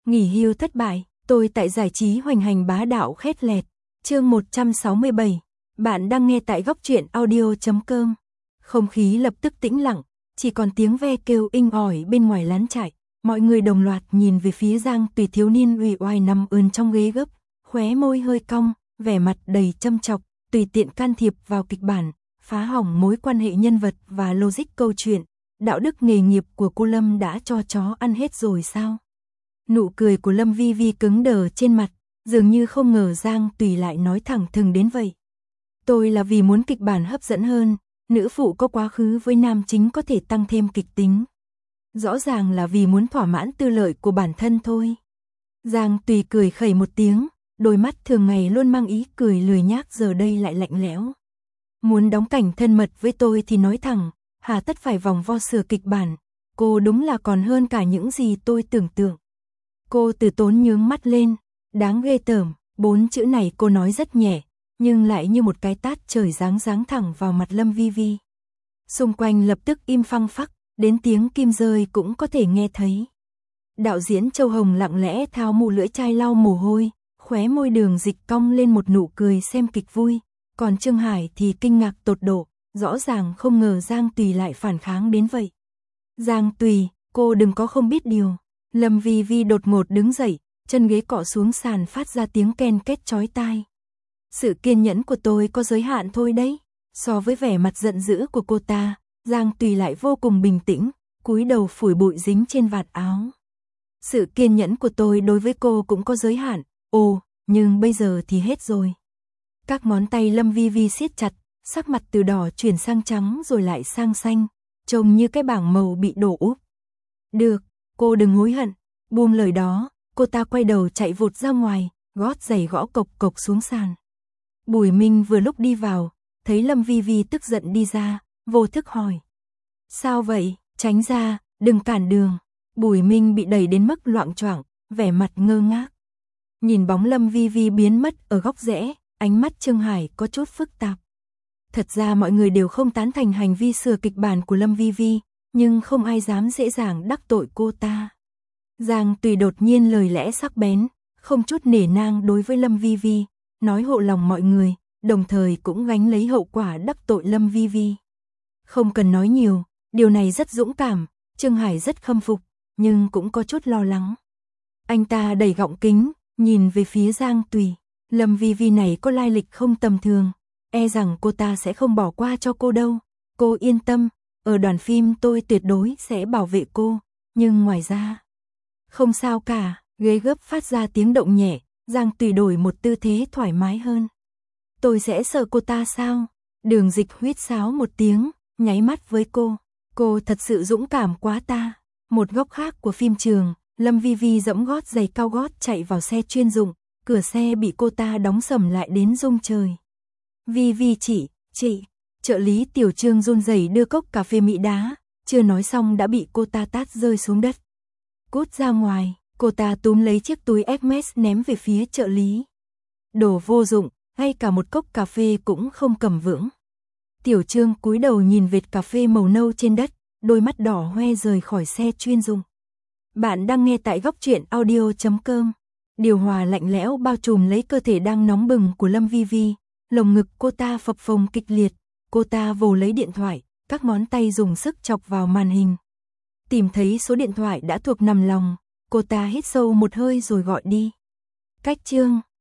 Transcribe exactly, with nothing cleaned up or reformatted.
Nghỉ hưu thất bại, tôi tại giải trí hoành hành bá đạo khét lẹt. Chương một trăm sáu mươi bảy. Bạn đang nghe tại góc truyện audio chấm com. Không khí lập tức tĩnh lặng, chỉ còn tiếng ve kêu inh ỏi bên ngoài lán trại. Mọi người đồng loạt nhìn về phía Giang Tùy, thiếu niên uể oải nằm ườn trong ghế gấp, khóe môi hơi cong, vẻ mặt đầy châm chọc, tùy tiện can thiệp vào kịch bản, phá hỏng mối quan hệ nhân vật và logic câu chuyện. Đạo đức nghề nghiệp của cô Lâm đã cho chó ăn hết rồi sao? Nụ cười của Lâm Vi Vi cứng đờ trên mặt, dường như không ngờ Giang Tùy lại nói thẳng thừng đến vậy. Tôi là vì muốn kịch bản hấp dẫn hơn, nữ phụ có quá khứ với nam chính có thể tăng thêm kịch tính. Rõ ràng là vì muốn thỏa mãn tư lợi của bản thân thôi. Giang Tùy cười khẩy một tiếng, đôi mắt thường ngày luôn mang ý cười lười nhác giờ đây lại lạnh lẽo. Muốn đóng cảnh thân mật với tôi thì nói thẳng, hà tất phải vòng vo sửa kịch bản, cô đúng là còn hơn cả những gì tôi tưởng tượng. Cô từ tốn nhướng mắt lên, đáng ghê tởm, bốn chữ này cô nói rất nhẹ, nhưng lại như một cái tát trời giáng giáng thẳng vào mặt Lâm Vi Vi. Xung quanh lập tức im phăng phắc, đến tiếng kim rơi cũng có thể nghe thấy. Đạo diễn Châu Hồng lặng lẽ tháo mũ lưỡi chai lau mồ hôi, khóe môi Đường Dịch cong lên một nụ cười xem kịch vui, còn Trương Hải thì kinh ngạc tột độ, rõ ràng không ngờ Giang Tùy lại phản kháng đến vậy. Giang Tùy, cô đừng có không biết điều. Lâm Vi Vi đột ngột đứng dậy, chân ghế cọ xuống sàn phát ra tiếng ken két chói tai. Sự kiên nhẫn của tôi có giới hạn thôi đấy. So với vẻ mặt giận dữ của cô ta, Giang Tùy lại vô cùng bình tĩnh, cúi đầu phủi bụi dính trên vạt áo. Sự kiên nhẫn của tôi đối với cô cũng có giới hạn, ồ, nhưng bây giờ thì hết rồi. Các ngón tay Lâm Vi Vi siết chặt, sắc mặt từ đỏ chuyển sang trắng rồi lại sang xanh, trông như cái bảng màu bị đổ úp. Được, cô đừng hối hận. Buông lời đó, cô ta quay đầu chạy vụt ra ngoài, gót giày gõ cộc cộc xuống sàn. Bùi Minh vừa lúc đi vào, thấy Lâm Vi Vi tức giận đi ra, vô thức hỏi. Sao vậy, tránh ra, đừng cản đường. Bùi Minh bị đẩy đến mức loạng choạng, vẻ mặt ngơ ngác. Nhìn bóng Lâm Vi Vi biến mất ở góc rẽ, ánh mắt Trương Hải có chút phức tạp. Thật ra mọi người đều không tán thành hành vi sửa kịch bản của Lâm Vi Vi, nhưng không ai dám dễ dàng đắc tội cô ta. Giang Tùy đột nhiên lời lẽ sắc bén, không chút nể nang đối với Lâm Vi Vi, nói hộ lòng mọi người, đồng thời cũng gánh lấy hậu quả đắc tội Lâm Vi Vi. Không cần nói nhiều, điều này rất dũng cảm, Trương Hải rất khâm phục, nhưng cũng có chút lo lắng. Anh ta đẩy gọng kính, nhìn về phía Giang Tùy, Lâm Vi Vi này có lai lịch không tầm thường, e rằng cô ta sẽ không bỏ qua cho cô đâu, cô yên tâm, ở đoàn phim tôi tuyệt đối sẽ bảo vệ cô, nhưng ngoài ra... Không sao cả, ghế gấp phát ra tiếng động nhẹ, Giang Tùy đổi một tư thế thoải mái hơn. Tôi sẽ sợ cô ta sao? Đường Dịch huýt sáo một tiếng, nháy mắt với cô. Cô thật sự dũng cảm quá ta. Một góc khác của phim trường, Lâm Vi Vi giẫm gót giày cao gót chạy vào xe chuyên dụng, cửa xe bị cô ta đóng sầm lại đến rung trời. Vi Vi chị, chị, trợ lý Tiểu Trương run rẩy đưa cốc cà phê Mỹ đá, chưa nói xong đã bị cô ta tát rơi xuống đất. Cút ra ngoài, cô ta túm lấy chiếc túi Hermes ném về phía trợ lý. Đồ vô dụng, ngay cả một cốc cà phê cũng không cầm vững. Tiểu Trương cúi đầu nhìn vệt cà phê màu nâu trên đất, đôi mắt đỏ hoe rời khỏi xe chuyên dụng. Bạn đang nghe tại góc truyện audio chấm com. Điều hòa lạnh lẽo bao trùm lấy cơ thể đang nóng bừng của Lâm Vi Vi, lồng ngực cô ta phập phồng kịch liệt, cô ta vồ lấy điện thoại, các ngón tay dùng sức chọc vào màn hình. Tìm thấy số điện thoại đã thuộc nằm lòng, cô ta hít sâu một hơi rồi gọi đi. Cách Trương,